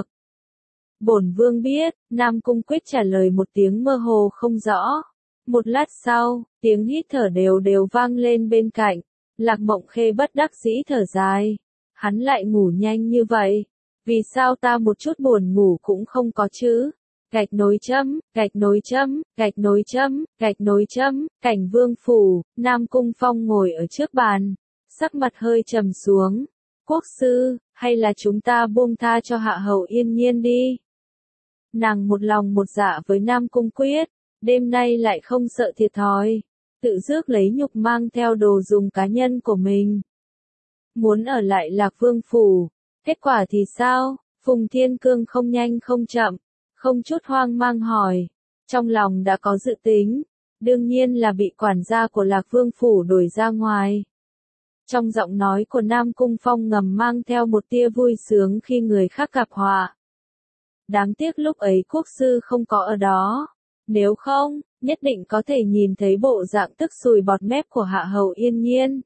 S1: Bổn vương biết, Nam Cung Quyết trả lời một tiếng mơ hồ không rõ. Một lát sau, tiếng hít thở đều đều vang lên bên cạnh. Lạc Mộng Khê bất đắc dĩ thở dài. Hắn lại ngủ nhanh như vậy. Vì sao ta một chút buồn ngủ cũng không có chứ? Gạch nối chấm, gạch nối chấm, gạch nối chấm, gạch nối chấm, cảnh vương phủ, Nam Cung Phong ngồi ở trước bàn. Sắc mặt hơi trầm xuống. Quốc sư, hay là chúng ta buông tha cho Hạ Hậu Yên Nhiên đi? Nàng một lòng một dạ với Nam Cung Quyết, đêm nay lại không sợ thiệt thòi, tự rước lấy nhục mang theo đồ dùng cá nhân của mình. Muốn ở lại Lạc Vương phủ, kết quả thì sao? Phùng Thiên Cương không nhanh không chậm, không chút hoang mang hỏi, trong lòng đã có dự tính, đương nhiên là bị quản gia của Lạc Vương phủ đuổi ra ngoài. Trong giọng nói của Nam Cung Phong ngầm mang theo một tia vui sướng khi người khác gặp họa. Đáng tiếc lúc ấy quốc sư không có ở đó. Nếu không, nhất định có thể nhìn thấy bộ dạng tức sùi bọt mép của Hạ Hậu Yên Nhiên.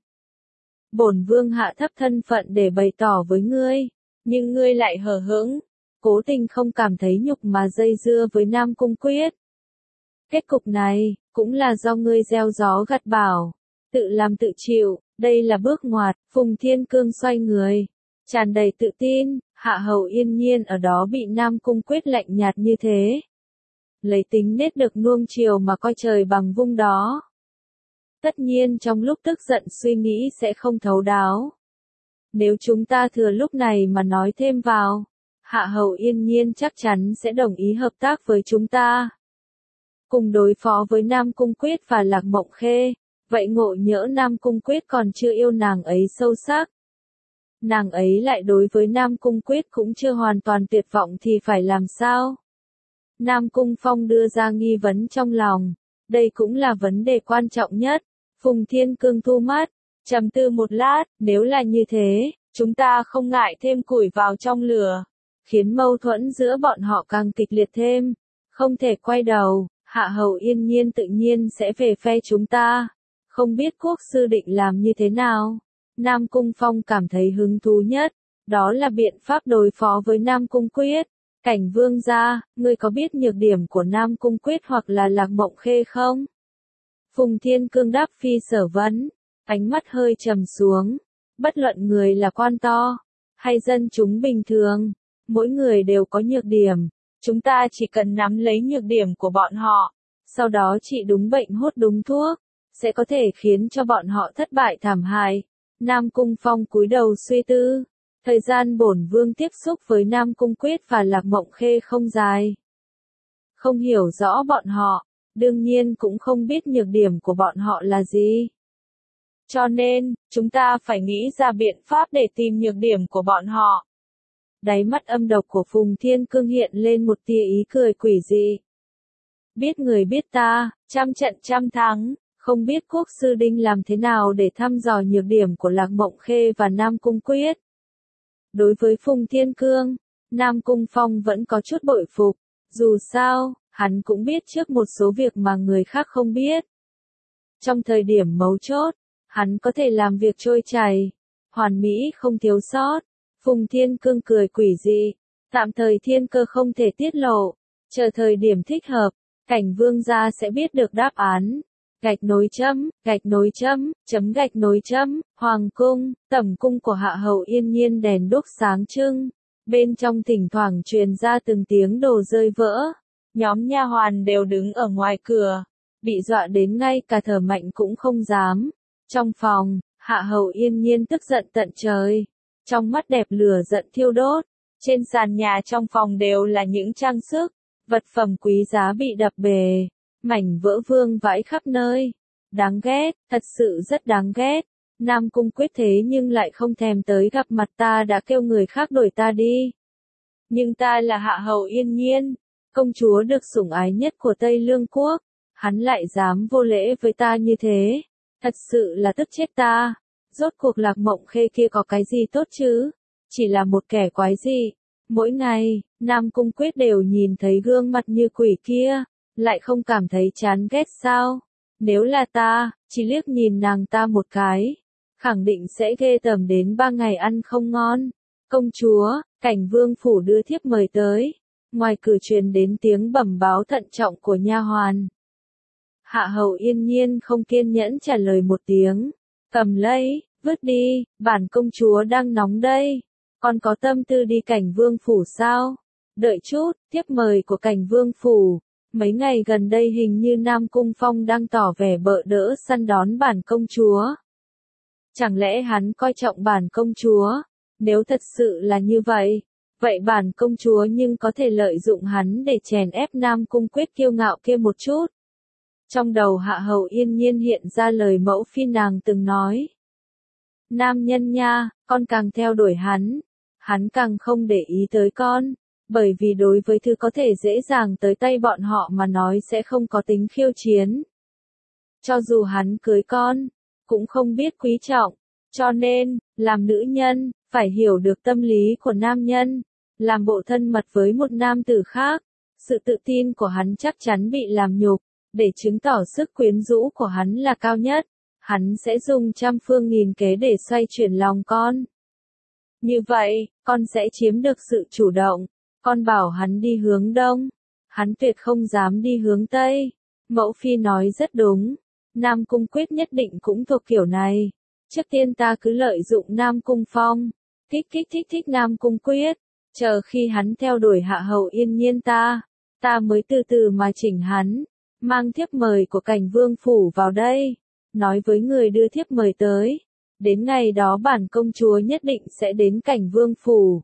S1: Bổn vương hạ thấp thân phận để bày tỏ với ngươi, nhưng ngươi lại hờ hững, cố tình không cảm thấy nhục mà dây dưa với Nam Cung Quyết. Kết cục này, cũng là do ngươi gieo gió gặt bão, tự làm tự chịu, đây là bước ngoặt. Phùng Thiên Cương xoay người, tràn đầy tự tin, Hạ Hậu Yên Nhiên ở đó bị Nam Cung Quyết lạnh nhạt như thế. Lấy tính nết được nuông chiều mà coi trời bằng vung đó. Tất nhiên trong lúc tức giận suy nghĩ sẽ không thấu đáo. Nếu chúng ta thừa lúc này mà nói thêm vào, Hạ Hậu Yên Nhiên chắc chắn sẽ đồng ý hợp tác với chúng ta. Cùng đối phó với Nam Cung Quyết và Lạc Mộng Khê, vậy ngộ nhỡ Nam Cung Quyết còn chưa yêu nàng ấy sâu sắc. Nàng ấy lại đối với Nam Cung Quyết cũng chưa hoàn toàn tuyệt vọng thì phải làm sao? Nam Cung Phong đưa ra nghi vấn trong lòng, đây cũng là vấn đề quan trọng nhất. Phùng Thiên Cương thu mắt, trầm tư một lát, nếu là như thế, chúng ta không ngại thêm củi vào trong lửa, khiến mâu thuẫn giữa bọn họ càng kịch liệt thêm, không thể quay đầu, Hạ Hậu Yên Nhiên tự nhiên sẽ về phe chúng ta, không biết quốc sư định làm như thế nào. Nam Cung Phong cảm thấy hứng thú nhất, đó là biện pháp đối phó với Nam Cung Quyết. Cảnh vương gia, ngươi có biết nhược điểm của Nam Cung Quyết hoặc là Lạc Mộng Khê không? Phùng Thiên Cương đáp phi sở vấn, ánh mắt hơi trầm xuống. Bất luận người là quan to, hay dân chúng bình thường, mỗi người đều có nhược điểm. Chúng ta chỉ cần nắm lấy nhược điểm của bọn họ, sau đó trị đúng bệnh hốt đúng thuốc, sẽ có thể khiến cho bọn họ thất bại thảm hại. Nam Cung Phong cúi đầu suy tư. Thời gian bổn vương tiếp xúc với Nam Cung Quyết và Lạc Mộng Khê không dài. Không hiểu rõ bọn họ, đương nhiên cũng không biết nhược điểm của bọn họ là gì. Cho nên, chúng ta phải nghĩ ra biện pháp để tìm nhược điểm của bọn họ. Đáy mắt âm độc của Phùng Thiên Cương hiện lên một tia ý cười quỷ dị. Biết người biết ta, trăm trận trăm thắng, Không biết Quốc sư Đinh làm thế nào để thăm dò nhược điểm của Lạc Mộng Khê và Nam Cung Quyết. Đối với Phùng Thiên Cương, Nam Cung Phong vẫn có chút bội phục, dù sao, hắn cũng biết trước một số việc mà người khác không biết. Trong thời điểm mấu chốt, hắn có thể làm việc trôi chảy, hoàn mỹ không thiếu sót. Phùng Thiên Cương cười quỷ dị, tạm thời thiên cơ không thể tiết lộ, chờ thời điểm thích hợp, Cảnh Vương gia sẽ biết được đáp án. Gạch nối chấm, gạch nối chấm, chấm gạch nối chấm, Hoàng cung, tẩm cung của Hạ hậu Yên Nhiên đèn đuốc sáng trưng, bên trong thỉnh thoảng truyền ra từng tiếng đồ rơi vỡ. Nhóm nha hoàn đều đứng ở ngoài cửa, bị dọa đến ngay cả thở mạnh cũng không dám. Trong phòng, Hạ hậu Yên Nhiên tức giận tận trời, trong mắt đẹp lửa giận thiêu đốt. Trên sàn nhà trong phòng đều là những trang sức, vật phẩm quý giá bị đập bể, mảnh vỡ vương vãi khắp nơi. Đáng ghét, thật sự rất đáng ghét. Nam Cung Quyết thế nhưng lại không thèm tới gặp mặt ta đã kêu người khác đuổi ta đi. Nhưng ta là Hạ hậu Yên Nhiên, công chúa được sủng ái nhất của Tây Lương Quốc, hắn lại dám vô lễ với ta như thế, thật sự là tức chết ta. Rốt cuộc Lạc Mộng Khê kia có cái gì tốt chứ? Chỉ là một kẻ quái dị. Mỗi ngày, Nam Cung Quyết đều nhìn thấy gương mặt như quỷ kia, lại không cảm thấy chán ghét sao? Nếu là ta, chỉ liếc nhìn nàng ta một cái, khẳng định sẽ ghê tởm đến ba ngày ăn không ngon. Công chúa, Cảnh Vương phủ đưa thiếp mời tới. Ngoài cửa truyền đến tiếng bẩm báo thận trọng của nha hoàn. Hạ hậu Yên Nhiên không kiên nhẫn trả lời một tiếng. Cầm lấy, vứt đi, bản công chúa đang nóng đây. Còn có tâm tư đi Cảnh Vương phủ sao? Đợi chút, thiếp mời của Cảnh Vương phủ. Mấy ngày gần đây hình như Nam Cung Phong đang tỏ vẻ bợ đỡ săn đón bản công chúa. Chẳng lẽ hắn coi trọng bản công chúa? Nếu thật sự là như vậy, vậy bản công chúa nhưng có thể lợi dụng hắn để chèn ép Nam Cung Quyết kiêu ngạo kia một chút. Trong đầu Hạ hậu Yên Nhiên hiện ra lời mẫu phi nàng từng nói. Nam nhân nha, con càng theo đuổi hắn, hắn càng không để ý tới con, bởi vì đối với thứ có thể dễ dàng tới tay bọn họ mà nói sẽ không có tính khiêu chiến. Cho dù hắn cưới con, cũng không biết quý trọng, cho nên, làm nữ nhân, phải hiểu được tâm lý của nam nhân, làm bộ thân mật với một nam tử khác, sự tự tin của hắn chắc chắn bị làm nhục, để chứng tỏ sức quyến rũ của hắn là cao nhất, hắn sẽ dùng trăm phương nghìn kế để xoay chuyển lòng con. Như vậy, con sẽ chiếm được sự chủ động, con bảo hắn đi hướng đông, hắn tuyệt không dám đi hướng tây. Mẫu phi nói rất đúng, Nam Cung Quyết nhất định cũng thuộc kiểu này. Trước tiên ta cứ lợi dụng Nam Cung Phong, kích kích thích thích Nam Cung Quyết, chờ khi hắn theo đuổi Hạ hậu Yên Nhiên ta, ta mới từ từ mà chỉnh hắn, mang thiếp mời của Cảnh Vương phủ vào đây, nói với người đưa thiếp mời tới, đến ngày đó bản công chúa nhất định sẽ đến Cảnh Vương phủ.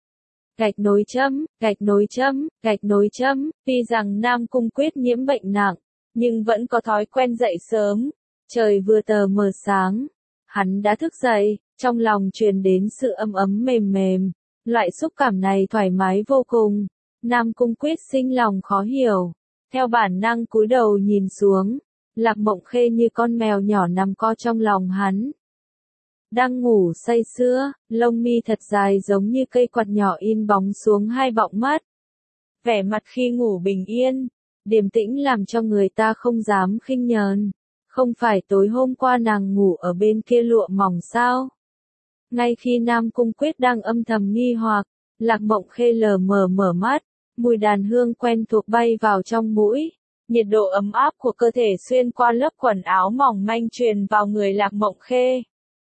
S1: Gạch nối chấm, gạch nối chấm, gạch nối chấm, tuy rằng Nam Cung Quyết nhiễm bệnh nặng, nhưng vẫn có thói quen dậy sớm, trời vừa tờ mờ sáng. Hắn đã thức dậy, trong lòng truyền đến sự ấm ấm mềm mềm, loại xúc cảm này thoải mái vô cùng. Nam Cung Quyết sinh lòng khó hiểu, theo bản năng cúi đầu nhìn xuống, Lạc Mộng Khê như con mèo nhỏ nằm co trong lòng hắn. Đang ngủ say sưa, lông mi thật dài giống như cây quạt nhỏ in bóng xuống hai bọng mắt. Vẻ mặt khi ngủ bình yên, điềm tĩnh làm cho người ta không dám khinh nhờn. Không phải tối hôm qua nàng ngủ ở bên kia lụa mỏng sao? Ngay khi Nam Cung Quyết đang âm thầm nghi hoặc, Lạc Mộng Khê lờ mờ mở mắt, mùi đàn hương quen thuộc bay vào trong mũi. Nhiệt độ ấm áp của cơ thể xuyên qua lớp quần áo mỏng manh truyền vào người Lạc Mộng Khê.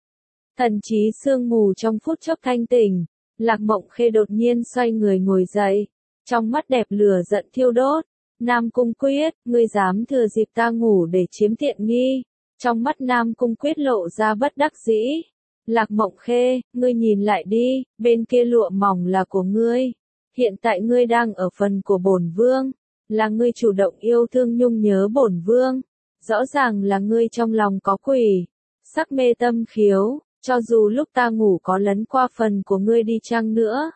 S1: Thần trí sương mù trong phút chốc thanh tỉnh, Lạc Mộng Khê đột nhiên xoay người ngồi dậy, trong mắt đẹp lửa giận thiêu đốt. Nam Cung Quyết, ngươi dám thừa dịp ta ngủ để chiếm tiện nghi. Trong mắt Nam Cung Quyết lộ ra bất đắc dĩ. Lạc Mộng Khê, ngươi nhìn lại đi, bên kia lụa mỏng là của ngươi. Hiện tại ngươi đang ở phần của bổn vương, là ngươi chủ động yêu thương nhung nhớ bổn vương. Rõ ràng là ngươi trong lòng có quỷ, sắc mê tâm khiếu, cho dù lúc ta ngủ có lấn qua phần của ngươi đi chăng nữa.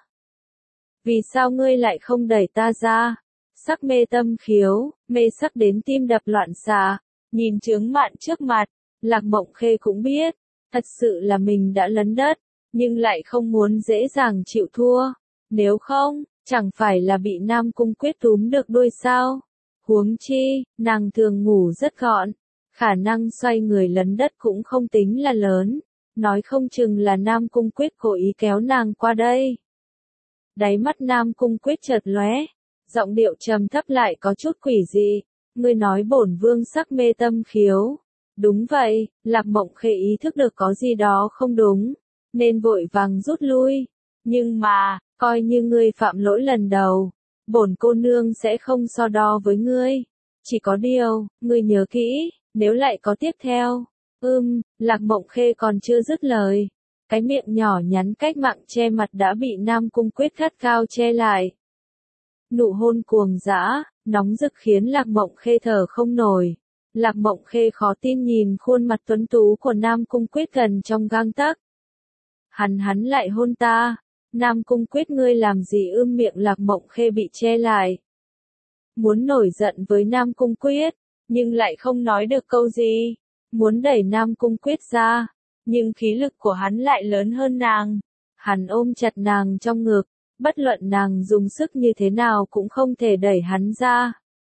S1: Vì sao ngươi lại không đẩy ta ra? Sắc mê tâm khiếu, mê sắc đến tim đập loạn xạ, Nhìn chướng mạn trước mặt, Lạc Mộng Khê cũng biết, thật sự là mình đã lấn đất, nhưng lại không muốn dễ dàng chịu thua. Nếu không, chẳng phải là bị Nam Cung Quyết túm được đuôi sao? Huống chi, nàng thường ngủ rất gọn, khả năng xoay người lấn đất cũng không tính là lớn, nói không chừng là Nam Cung Quyết cố ý kéo nàng qua đây. Đáy mắt Nam Cung Quyết chợt lóe, giọng điệu trầm thấp lại có chút quỷ dị, ngươi nói bổn vương sắc mê tâm khiếu. Đúng vậy, Lạc Mộng Khê ý thức được có gì đó không đúng, nên vội vàng rút lui. Nhưng mà, coi như ngươi phạm lỗi lần đầu, bổn cô nương sẽ không so đo với ngươi. Chỉ có điều, ngươi nhớ kỹ, nếu lại có tiếp theo. Ưm, Lạc Mộng Khê còn chưa dứt lời. Cái miệng nhỏ nhắn cách mạng che mặt đã bị Nam Cung Quyết gắt cao che lại. Nụ hôn cuồng dã, nóng rực khiến Lạc Mộng Khê thở không nổi. Lạc Mộng Khê khó tin nhìn khuôn mặt tuấn tú của Nam Cung Quyết gần trong gang tấc. Hắn hắn lại hôn ta. Nam Cung Quyết ngươi làm gì ưm miệng Lạc Mộng Khê bị che lại. Muốn nổi giận với Nam Cung Quyết, nhưng lại không nói được câu gì. Muốn đẩy Nam Cung Quyết ra, nhưng khí lực của hắn lại lớn hơn nàng. Hắn ôm chặt nàng trong ngực, bất luận nàng dùng sức như thế nào cũng không thể đẩy hắn ra.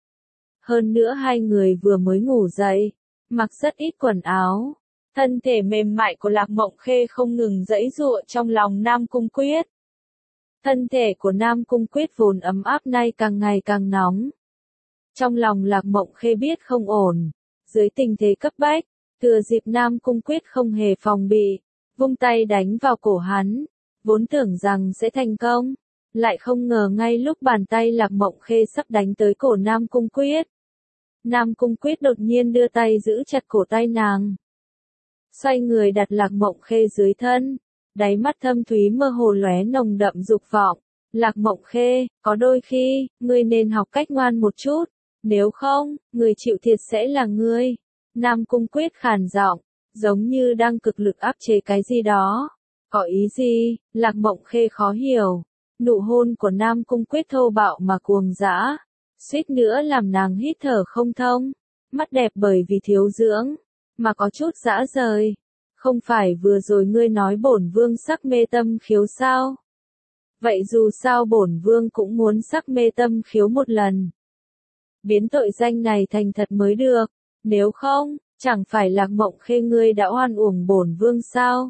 S1: Hơn nữa hai người vừa mới ngủ dậy, mặc rất ít quần áo. Thân thể mềm mại của Lạc Mộng Khê không ngừng giãy giụa trong lòng Nam Cung Quyết. Thân thể của Nam Cung Quyết vốn ấm áp nay càng ngày càng nóng. Trong lòng Lạc Mộng Khê biết không ổn, dưới tình thế cấp bách, thừa dịp Nam Cung Quyết không hề phòng bị, vung tay đánh vào cổ hắn, vốn tưởng rằng sẽ thành công, lại không ngờ ngay lúc bàn tay Lạc Mộng Khê sắp đánh tới cổ Nam Cung Quyết. Nam Cung Quyết đột nhiên đưa tay giữ chặt cổ tay nàng. Xoay người đặt Lạc Mộng Khê dưới thân, đáy mắt thâm thúy mơ hồ lóe nồng đậm dục vọng. Lạc Mộng Khê, có đôi khi, ngươi nên học cách ngoan một chút, nếu không, người chịu thiệt sẽ là ngươi. Nam Cung Quyết khàn giọng, giống như đang cực lực áp chế cái gì đó. Có ý gì? Lạc Mộng Khê khó hiểu. Nụ hôn của Nam Cung Quyết thô bạo mà cuồng dã, suýt nữa làm nàng hít thở không thông. Mắt đẹp bởi vì thiếu dưỡng, mà có chút dã rời. Không phải vừa rồi ngươi nói bổn vương sắc mê tâm khiếu sao? Vậy dù sao bổn vương cũng muốn sắc mê tâm khiếu một lần. Biến tội danh này thành thật mới được, nếu không, chẳng phải Lạc Mộng Khê ngươi đã oan uổng bổn vương sao?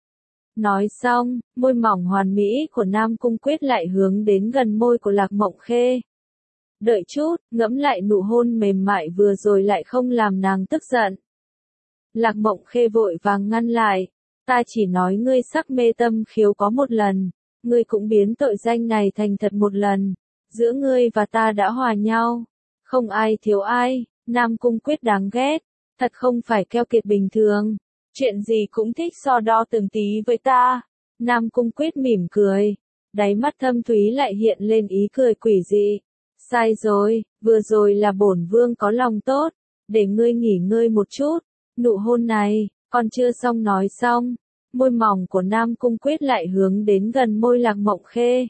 S1: Nói xong, môi mỏng hoàn mỹ của Nam Cung Quyết lại hướng đến gần môi của Lạc Mộng Khê. Đợi chút, ngẫm lại nụ hôn mềm mại vừa rồi lại không làm nàng tức giận. Lạc Mộng Khê vội vàng ngăn lại, ta chỉ nói ngươi sắc mê tâm khiếu có một lần, ngươi cũng biến tội danh này thành thật một lần, giữa ngươi và ta đã hòa nhau, không ai thiếu ai. Nam Cung Quyết đáng ghét, thật không phải keo kiệt bình thường, chuyện gì cũng thích so đo từng tí với ta. Nam Cung Quyết mỉm cười, đáy mắt thâm thúy lại hiện lên ý cười quỷ dị. Sai rồi, vừa rồi là bổn vương có lòng tốt, để ngươi nghỉ ngơi một chút. Nụ hôn này, còn chưa xong nói xong, môi mỏng của Nam Cung Quyết lại hướng đến gần môi Lạc Mộng Khê.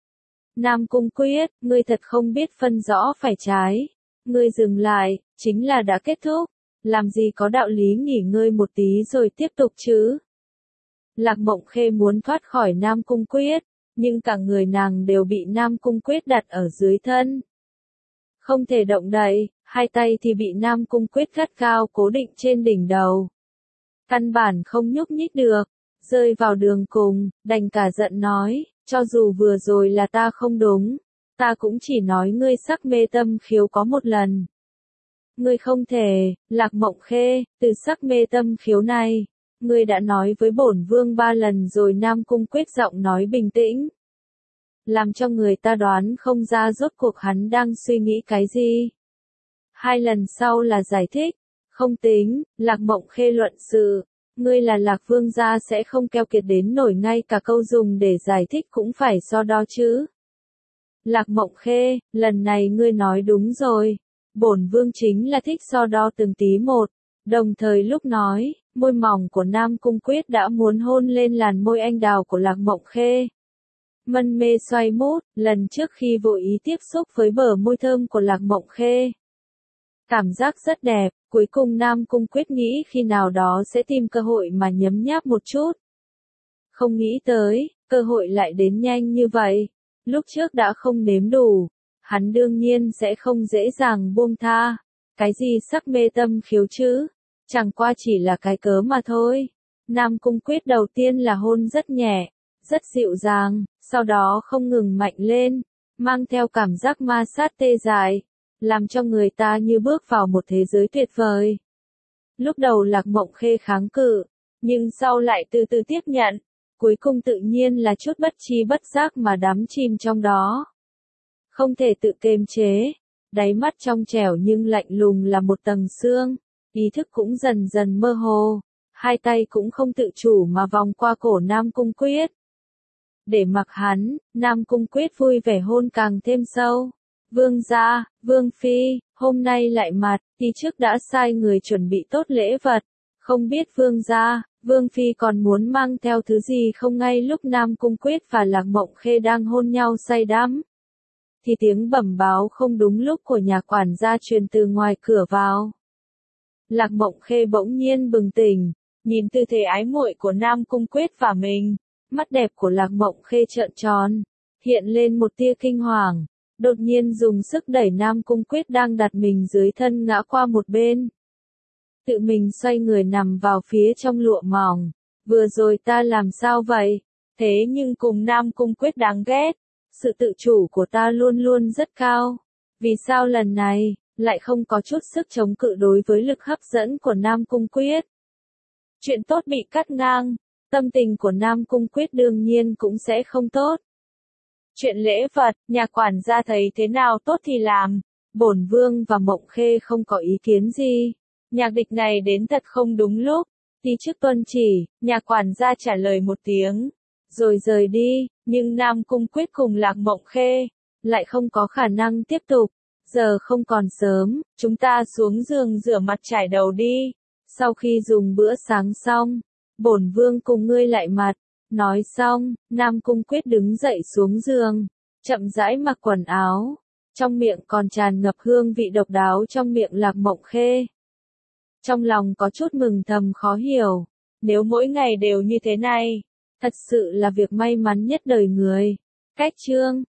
S1: Nam Cung Quyết, ngươi thật không biết phân rõ phải trái. Ngươi dừng lại, chính là đã kết thúc, làm gì có đạo lý nghỉ ngơi một tí rồi tiếp tục chứ. Lạc Mộng Khê muốn thoát khỏi Nam Cung Quyết, nhưng cả người nàng đều bị Nam Cung Quyết đặt ở dưới thân. Không thể động đậy, hai tay thì bị Nam Cung Quyết gắt cao cố định trên đỉnh đầu. Căn bản không nhúc nhích được, rơi vào đường cùng, đành cả giận nói, cho dù vừa rồi là ta không đúng, ta cũng chỉ nói ngươi sắc mê tâm khiếu có một lần. Ngươi không thể, Lạc Mộng Khê, từ sắc mê tâm khiếu này, ngươi đã nói với bổn vương ba lần rồi. Nam Cung Quyết giọng nói bình tĩnh, làm cho người ta đoán không ra rốt cuộc hắn đang suy nghĩ cái gì. Hai lần sau là giải thích, không tính, Lạc Mộng Khê luận sự, ngươi là Lạc Vương gia sẽ không keo kiệt đến nổi ngay cả câu dùng để giải thích cũng phải so đo chứ. Lạc Mộng Khê, lần này ngươi nói đúng rồi, bổn vương chính là thích so đo từng tí một. Đồng thời lúc nói, môi mỏng của Nam Cung Quyết đã muốn hôn lên làn môi anh đào của Lạc Mộng Khê. Mân mê xoay mút, lần trước khi vội ý tiếp xúc với bờ môi thơm của Lạc Mộng Khê, Cảm giác rất đẹp, cuối cùng Nam Cung Quyết nghĩ khi nào đó sẽ tìm cơ hội mà nhấm nháp một chút. Không nghĩ tới, cơ hội lại đến nhanh như vậy. Lúc trước đã không nếm đủ, hắn đương nhiên sẽ không dễ dàng buông tha. Cái gì sắc mê tâm khiếu chứ? Chẳng qua chỉ là cái cớ mà thôi. Nam Cung Quyết đầu tiên là hôn rất nhẹ, rất dịu dàng, sau đó không ngừng mạnh lên, mang theo cảm giác ma sát tê dại, làm cho người ta như bước vào một thế giới tuyệt vời. Lúc đầu Lạc Mộng Khê kháng cự, nhưng sau lại từ từ tiếp nhận, cuối cùng tự nhiên là chút bất tri bất giác mà đắm chìm trong đó. Không thể tự kiềm chế, đáy mắt trong trẻo nhưng lạnh lùng là một tầng xương, ý thức cũng dần dần mơ hồ, hai tay cũng không tự chủ mà vòng qua cổ Nam Cung Quyết. Để mặc hắn, Nam Cung Quyết vui vẻ hôn càng thêm sâu. Vương gia, Vương Phi, hôm nay lại mặt, đi trước đã sai người chuẩn bị tốt lễ vật. Không biết Vương gia, Vương Phi còn muốn mang theo thứ gì không ngay lúc Nam Cung Quyết và Lạc Mộng Khê đang hôn nhau say đắm. Thì tiếng bẩm báo không đúng lúc của nhà quản gia truyền từ ngoài cửa vào. Lạc Mộng Khê bỗng nhiên bừng tỉnh, nhìn tư thế ái muội của Nam Cung Quyết và mình, mắt đẹp của Lạc Mộng Khê trợn tròn, hiện lên một tia kinh hoàng, đột nhiên dùng sức đẩy Nam Cung Quyết đang đặt mình dưới thân ngã qua một bên. Tự mình xoay người nằm vào phía trong lụa mỏng, vừa rồi ta làm sao vậy? Thế nhưng cùng Nam Cung Quyết đáng ghét, sự tự chủ của ta luôn luôn rất cao, vì sao lần này lại không có chút sức chống cự đối với lực hấp dẫn của Nam Cung Quyết? Chuyện tốt bị cắt ngang, tâm tình của Nam Cung Quyết đương nhiên cũng sẽ không tốt. Chuyện lễ vật, nhà quản gia thấy thế nào tốt thì làm, bổn vương và Mộng Khê không có ý kiến gì. Nhạc địch này đến thật không đúng lúc, đi trước tuân chỉ, nhà quản gia trả lời một tiếng, rồi rời đi, nhưng Nam Cung Quyết cùng Lạc Mộng Khê, lại không có khả năng tiếp tục. Giờ không còn sớm, chúng ta xuống giường rửa mặt trải đầu đi. Sau khi dùng bữa sáng xong, bổn vương cùng ngươi lại mặt. Nói xong, Nam Cung Quyết đứng dậy xuống giường, chậm rãi mặc quần áo, trong miệng còn tràn ngập hương vị độc đáo trong miệng Lạc Mộng Khê. Trong lòng có chút mừng thầm khó hiểu, nếu mỗi ngày đều như thế này, thật sự là việc may mắn nhất đời người. Cách chương